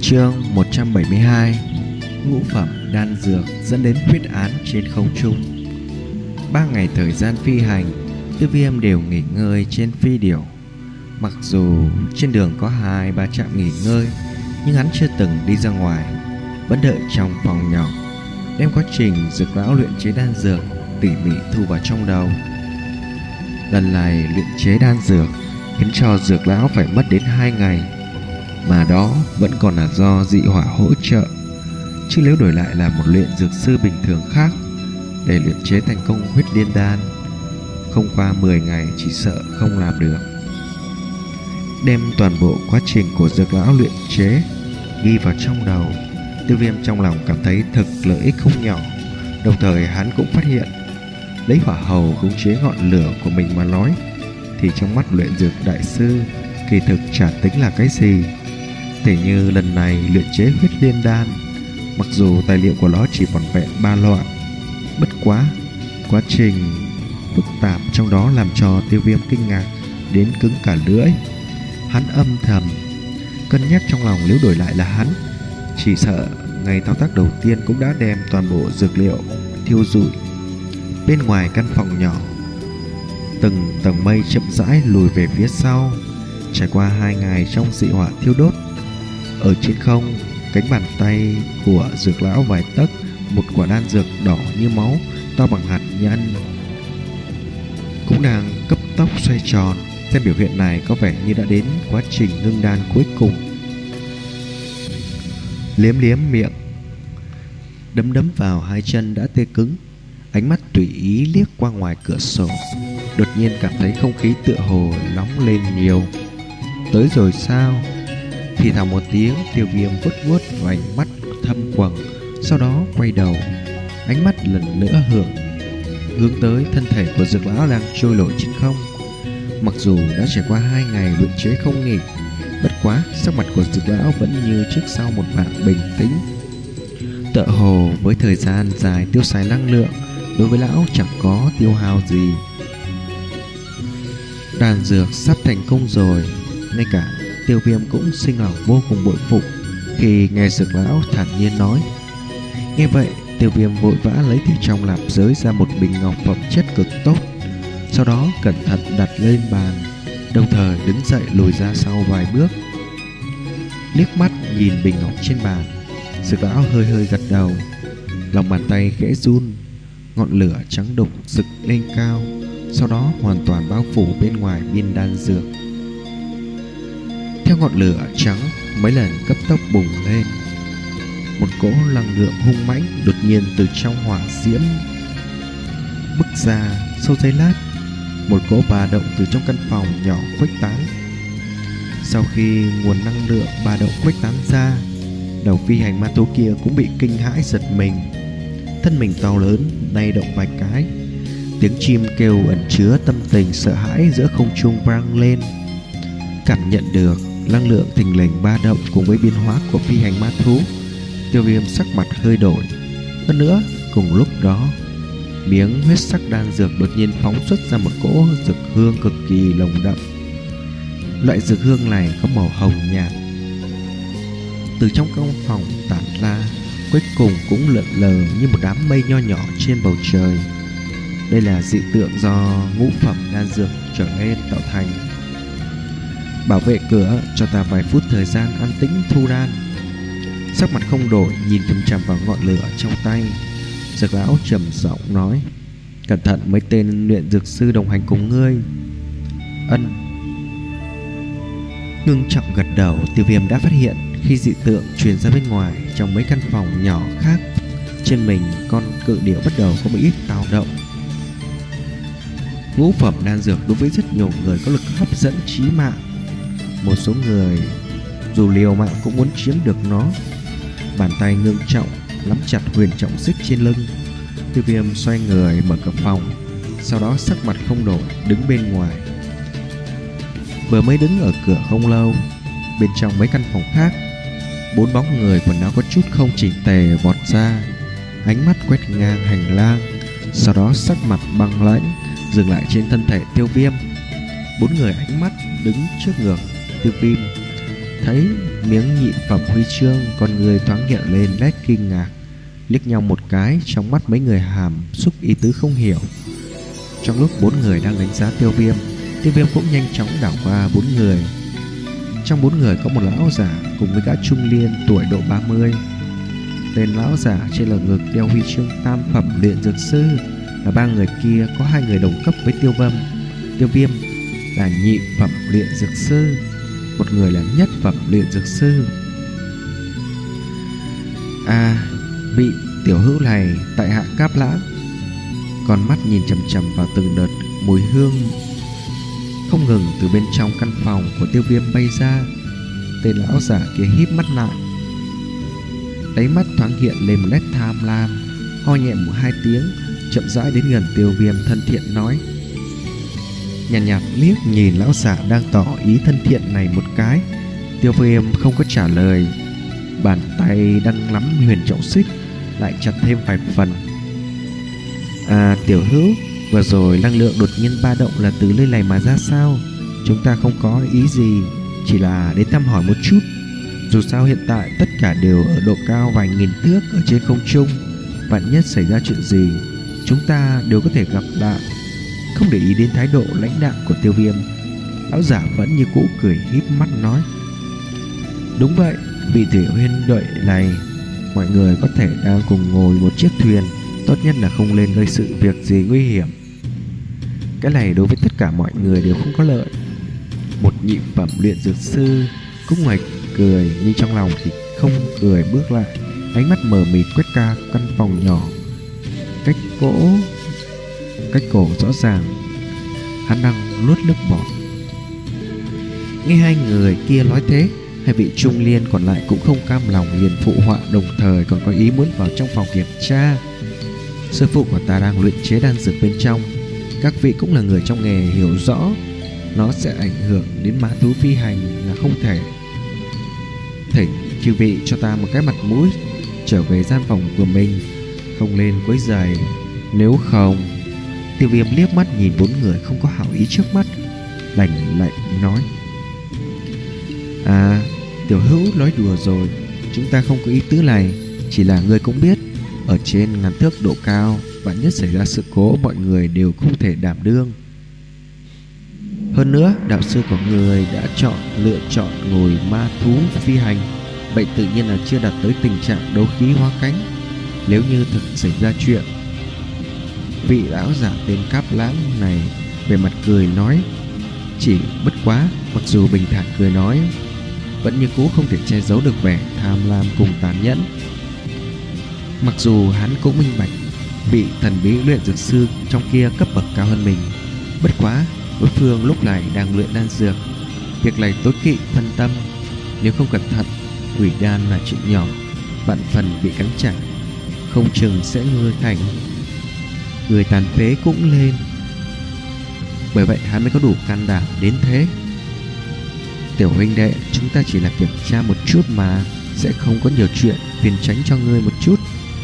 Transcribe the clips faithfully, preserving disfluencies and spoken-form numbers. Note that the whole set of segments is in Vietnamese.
Chương một trăm bảy mươi hai. Ngũ phẩm đan dược dẫn đến quyết án trên không trung. Ba ngày thời gian phi hành, Tiêu Viêm đều nghỉ ngơi trên phi điểu. Mặc dù trên đường có hai ba trạm nghỉ ngơi, nhưng hắn chưa từng đi ra ngoài, vẫn đợi trong phòng nhỏ, đem quá trình dược lão luyện chế đan dược tỉ mỉ thu vào trong đầu. Lần này luyện chế đan dược khiến cho dược lão phải mất đến hai ngày, mà đó vẫn còn là do dị hỏa hỗ trợ, chứ nếu đổi lại là một luyện dược sư bình thường khác, để luyện chế thành công huyết liên đan, không qua mười ngày chỉ sợ không làm được. Đem toàn bộ quá trình của dược lão luyện chế ghi vào trong đầu, Tiêu Viêm trong lòng cảm thấy thực lợi ích không nhỏ. Đồng thời hắn cũng phát hiện, lấy hỏa hầu khống chế ngọn lửa của mình mà nói, thì trong mắt luyện dược đại sư kỳ thực chả tính là cái gì. Tỉ như lần này luyện chế huyết liên đan, mặc dù tài liệu của nó chỉ vỏn vẹn ba loại, bất quá quá trình phức tạp trong đó làm cho Tiêu Viêm kinh ngạc đến cứng cả lưỡi. Hắn âm thầm cân nhắc trong lòng, nếu đổi lại là hắn, chỉ sợ ngày thao tác đầu tiên cũng đã đem toàn bộ dược liệu thiêu rụi. Bên ngoài căn phòng nhỏ, từng tầng mây chậm rãi lùi về phía sau. Trải qua hai ngày trong dị hỏa thiêu đốt, ở trên không, cánh bàn tay của dược lão vài tấc, một quả đan dược đỏ như máu, to bằng hạt nhân, cũng đang cấp tốc xoay tròn. Xem biểu hiện này có vẻ như đã đến quá trình ngưng đan cuối cùng. Liếm liếm miệng, đấm đấm vào hai chân đã tê cứng, ánh mắt tùy ý liếc qua ngoài cửa sổ, đột nhiên cảm thấy không khí tựa hồ nóng lên nhiều. Tới rồi sao? Thì thào một tiếng, Tiêu Viêm vuốt vuốt vành mắt thâm quầng, sau đó quay đầu, ánh mắt lần nữa hưởng hướng tới thân thể của dược lão đang trôi nổi trên không. Mặc dù đã trải qua hai ngày luyện chế không nghỉ, bất quá sắc mặt của dược lão vẫn như trước sau một dạng bình tĩnh. Tựa hồ với thời gian dài tiêu xài năng lượng, đối với lão chẳng có tiêu hao gì. Đan dược sắp thành công rồi, ngay cả Tiêu Viêm cũng sinh lòng vô cùng bội phục khi nghe dược lão thản nhiên nói. Nghe vậy, Tiêu Viêm vội vã lấy từ trong lạp giới ra một bình ngọc phẩm chất cực tốt, sau đó cẩn thận đặt lên bàn, đồng thời đứng dậy lùi ra sau vài bước. Liếc mắt nhìn bình ngọc trên bàn, dược lão hơi hơi gật đầu, lòng bàn tay khẽ run, ngọn lửa trắng đục rực lên cao, sau đó hoàn toàn bao phủ bên ngoài viên đan dược. Theo ngọn lửa trắng mấy lần cấp tốc bùng lên, một cỗ năng lượng hung mãnh đột nhiên từ trong hỏa diễm bức ra. Sau giây lát, một cỗ ba động từ trong căn phòng nhỏ khuếch tán. Sau khi nguồn năng lượng ba động khuếch tán ra, đầu phi hành ma thú kia cũng bị kinh hãi giật mình, thân mình to lớn lay động vài cái, tiếng chim kêu ẩn chứa tâm tình sợ hãi giữa không trung vang lên. Cảm nhận được năng lượng thình lình ba động cùng với biến hóa của phi hành ma thú, Tiêu Viêm sắc mặt hơi đổi. Hơn nữa, cùng lúc đó, miếng huyết sắc đan dược đột nhiên phóng xuất ra một cỗ dược hương cực kỳ nồng đậm. Loại dược hương này có màu hồng nhạt, từ trong căn phòng tản ra, cuối cùng cũng lượn lờ như một đám mây nho nhỏ trên bầu trời. Đây là dị tượng do ngũ phẩm đan dược trở nên tạo thành. Bảo vệ cửa, cho ta vài phút thời gian an tĩnh thu đan. Sắc mặt không đổi, nhìn chằm chằm vào ngọn lửa trong tay, dược lão trầm giọng nói. Cẩn thận mấy tên luyện dược sư đồng hành cùng ngươi. Ân. Ngưng trọng gật đầu. Tiêu Viêm đã phát hiện khi dị tượng truyền ra bên ngoài, trong mấy căn phòng nhỏ khác, trên mình con cự điểu bắt đầu có một ít dao động. Ngũ phẩm đan dược đối với rất nhiều người có lực hấp dẫn chí mạng. Một số người dù liều mạng cũng muốn chiếm được nó. Bàn tay ngưng trọng nắm chặt huyền trọng xích trên lưng. Tiêu Viêm xoay người mở cửa phòng, sau đó sắc mặt không đổi đứng bên ngoài. Vừa mới đứng ở cửa không lâu, bên trong mấy căn phòng khác, bốn bóng người quần áo có chút không chỉnh tề vọt ra, ánh mắt quét ngang hành lang, sau đó sắc mặt băng lãnh dừng lại trên thân thể Tiêu Viêm. Bốn người ánh mắt đứng trước ngược Tiêu Viêm, thấy miếng nhị phẩm huy chương, con người thoáng hiện lên nét kinh ngạc. Liếc nhau một cái, trong mắt mấy người hàm xúc ý tứ không hiểu. Trong lúc bốn người đang đánh giá Tiêu Viêm, Tiêu Viêm cũng nhanh chóng đảo qua bốn người. Trong bốn người có một lão giả cùng với gã trung niên tuổi độ ba mươi. Tên lão giả trên lồng ngực đeo huy chương tam phẩm luyện dược sư, và ba người kia có hai người đồng cấp với Tiêu Viêm. Tiêu Viêm là nhị phẩm luyện dược sư, một người là nhất phẩm luyện dược sư. À, vị tiểu hữu này tại hạ Cáp Lãng. Con mắt nhìn chằm chằm vào từng đợt mùi hương không ngừng từ bên trong căn phòng của Tiêu Viêm bay ra. Tên lão giả kia híp mắt lại, đáy mắt thoáng hiện lên một nét tham lam, ho nhẹ một hai tiếng, chậm rãi đến gần Tiêu Viêm, thân thiện nói. Nhàn nhạt, nhạt liếc nhìn lão giả đang tỏ ý thân thiện này một cái, Tiêu Viêm không có trả lời. Bàn tay đang nắm huyền trọng xích lại chặt thêm vài phần. À, tiểu hữu, vừa rồi năng lượng đột nhiên ba động là từ nơi này mà ra sao? Chúng ta không có ý gì, chỉ là đến thăm hỏi một chút. Dù sao hiện tại tất cả đều ở độ cao vài nghìn thước ở trên không trung, vạn nhất xảy ra chuyện gì, chúng ta đều có thể gặp lại. Không để ý đến thái độ lãnh đạm của Tiêu Viêm, lão giả vẫn như cũ cười híp mắt nói. Đúng vậy, vị tiểu huynh đệ này, mọi người có thể đang cùng ngồi một chiếc thuyền, tốt nhất là không lên gây sự việc gì nguy hiểm. Cái này đối với tất cả mọi người đều không có lợi. Một nhị phẩm luyện dược sư cũng ngoài cười, nhưng trong lòng thì không cười bước lại, ánh mắt mờ mịt quét qua căn phòng nhỏ. Cách cổ Cách cổ rõ ràng, hắn đang nuốt nước bọt. Nghe hai người kia nói thế, hai vị trung niên còn lại cũng không cam lòng, liền phụ họa, đồng thời còn có ý muốn vào trong phòng kiểm tra. Sư phụ của ta đang luyện chế đan dược bên trong, các vị cũng là người trong nghề, hiểu rõ nó sẽ ảnh hưởng đến má thú phi hành là không thể. Thỉnh chư vị cho ta một cái mặt mũi, trở về gian phòng của mình, không lên quấy rầy, nếu không. Tiêu Viêm liếc mắt nhìn bốn người không có hảo ý trước mắt, lạnh lạnh nói. À, tiểu hữu nói đùa rồi, chúng ta không có ý tứ này, chỉ là ngươi cũng biết, ở trên ngàn thước độ cao, vạn nhất xảy ra sự cố, mọi người đều không thể đảm đương. Hơn nữa, đạo sư của người đã chọn lựa chọn ngồi ma thú phi hành, vậy tự nhiên là chưa đạt tới tình trạng đấu khí hóa cánh. Nếu như thực xảy ra chuyện, vị lão giả tên Cáp Lãng này về mặt cười nói, chỉ bất quá, mặc dù bình thản cười nói, vẫn như cũ không thể che giấu được vẻ tham lam cùng tàn nhẫn. Mặc dù hắn cũng minh bạch vị thần bí luyện dược sư trong kia cấp bậc cao hơn mình, bất quá đối phương lúc này đang luyện đan dược, việc này tối kỵ phân tâm, nếu không cẩn thận, hủy đan là chuyện nhỏ, vạn phần bị cắn trả, không chừng sẽ ngươi thành người tàn phế cũng lên. Bởi vậy hắn mới có đủ can đảm đến thế. Tiểu huynh đệ, chúng ta chỉ là kiểm tra một chút mà, sẽ không có nhiều chuyện, phiền tránh cho ngươi một chút.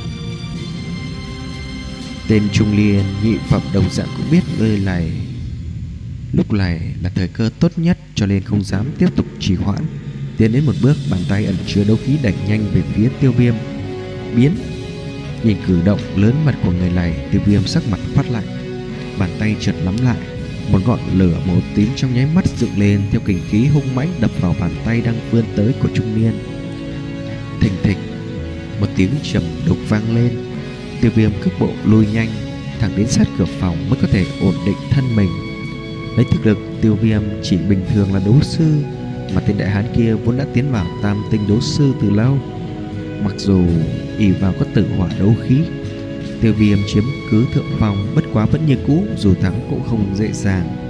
Tên trung niên nhị phẩm đồng dạng cũng biết nơi này lúc này là thời cơ tốt nhất, cho nên không dám tiếp tục trì hoãn, tiến đến một bước, bàn tay ẩn chứa đấu khí đẩy nhanh về phía Tiêu Viêm. Biến! Nhìn cử động lớn mật của người này, Tiêu Viêm sắc mặt phát lạnh, bàn tay chợt nắm lại, một ngọn lửa màu tím trong nháy mắt dựng lên, theo kình khí hung mãnh đập vào bàn tay đang vươn tới của trung niên. Thình thịch, một tiếng trầm đục vang lên. Tiêu Viêm cước bộ lùi nhanh, thẳng đến sát cửa phòng mới có thể ổn định thân mình. Lấy thực lực Tiêu Viêm chỉ bình thường là đấu sư, mà tên đại hán kia vốn đã tiến vào tam tinh đấu sư từ lâu. Mặc dù ỷ vào có tử hỏa đấu khí, Tiêu Viêm chiếm cứ thượng phòng, bất quá vẫn như cũ, dù thắng cũng không dễ dàng.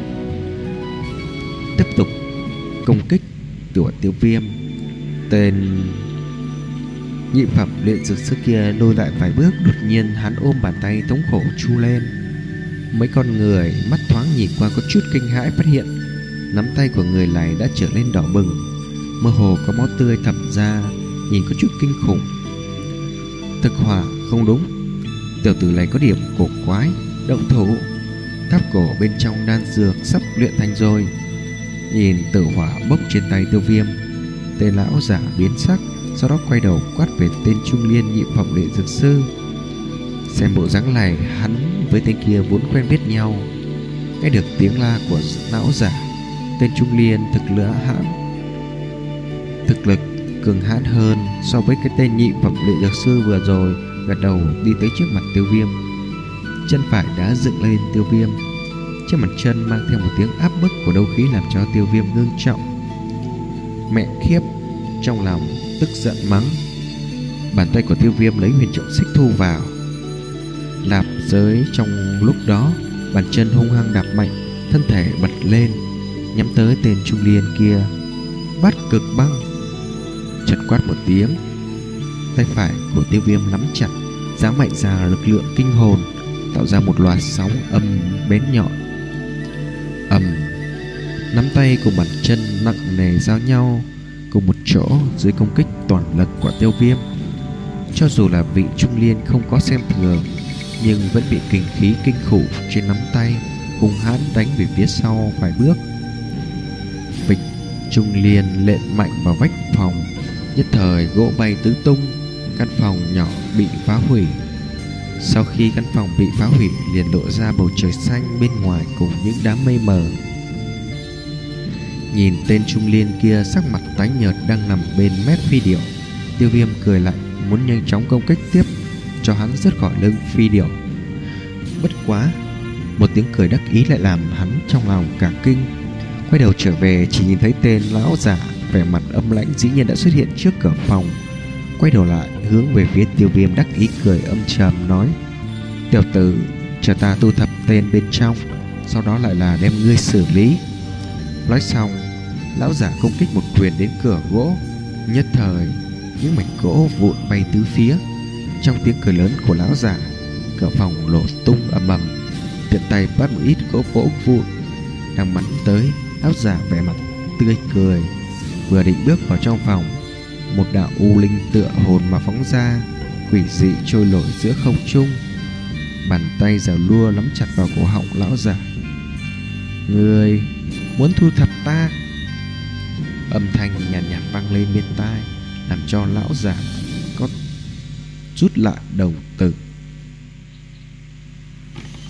Tiếp tục công kích của Tiêu Viêm, tên nhị phẩm luyện dược sư kia lùi lại vài bước, đột nhiên hắn ôm bàn tay thống khổ chu lên. Mấy con người mắt thoáng nhìn qua có chút kinh hãi, phát hiện nắm tay của người này đã trở nên đỏ bừng, mơ hồ có máu tươi thẩm ra, nhìn có chút kinh khủng. Thực hỏa không đúng, tiểu tử này có điểm cổ quái. Động thủ, tháp cổ bên trong đan dược sắp luyện thành rồi. Nhìn tử hỏa bốc trên tay Tiêu Viêm, Tên lão giả biến sắc, sau đó quay đầu quát về tên trung niên nhị phẩm luyện dược sư. Xem bộ dáng này, hắn với tên kia vốn quen biết nhau. Nghe được tiếng la của lão giả, tên trung niên thực lửa hãn thực lực cường hãn hơn so với cái tên nhị phẩm luyện dược sư vừa rồi, gật đầu đi tới trước mặt Tiêu Viêm. Chân phải đã dựng lên Tiêu Viêm, trên mặt chân mang theo một tiếng áp bức của đấu khí làm cho Tiêu Viêm ngưng trọng. Mẹ khiếp, trong lòng tức giận mắng. Bàn tay của Tiêu Viêm lấy huyền trọng xích thu vào lạp giới, trong lúc đó bàn chân hung hăng đạp mạnh, thân thể bật lên nhắm tới tên trung niên kia. Bát cực băng. Chợt quát một tiếng, tay phải của Tiêu Viêm nắm chặt, giáng mạnh ra lực lượng kinh hồn, tạo ra một loạt sóng âm bén nhọn. Ầm, nắm tay cùng bàn chân nặng nề giao nhau cùng một chỗ dưới công kích toàn lực của Tiêu Viêm. Cho dù là vị trung niên không có xem thường, nhưng vẫn bị kình khí kinh khủng trên nắm tay hung hãn đánh về phía sau vài bước. Vịch, trung niên lện mạnh vào vách phòng, nhất thời gỗ bay tứ tung, căn phòng nhỏ bị phá hủy. Sau khi căn phòng bị phá hủy, liền lộ ra bầu trời xanh bên ngoài cùng những đám mây mờ. Nhìn tên trung niên kia sắc mặt tái nhợt đang nằm bên mép phi điểu, Tiêu Viêm cười lạnh, muốn nhanh chóng công kích tiếp cho hắn rớt khỏi lưng phi điểu. Bất quá, một tiếng cười đắc ý lại làm hắn trong lòng cả kinh. Quay đầu trở về, chỉ nhìn thấy tên lão giả vẻ mặt âm lãnh dĩ nhiên đã xuất hiện trước cửa phòng. Quay đầu lại hướng về phía Tiêu Viêm đắc ý cười âm trầm nói: "Tiểu tử, chờ ta thu thập tên bên trong, sau đó lại là đem ngươi xử lý." Nói xong, lão giả công kích một quyền đến cửa gỗ. Nhất thời, những mảnh gỗ vụn bay tứ phía. Trong tiếng cười lớn của lão giả, cửa phòng nổ tung ầm ầm, tiện tay bắt một ít gỗ vỗ vụn đang bắn tới. Lão giả vẻ mặt tươi cười, vừa định bước vào trong phòng, một đạo u linh tựa hồn mà phóng ra, quỷ dị trôi nổi giữa không trung. Bàn tay giàu lua nắm chặt vào cổ họng lão giả. "Ngươi muốn thu thập ta?" Âm thanh nhàn nhạt, nhạt vang lên bên tai, làm cho lão giả có rút lại đầu tử.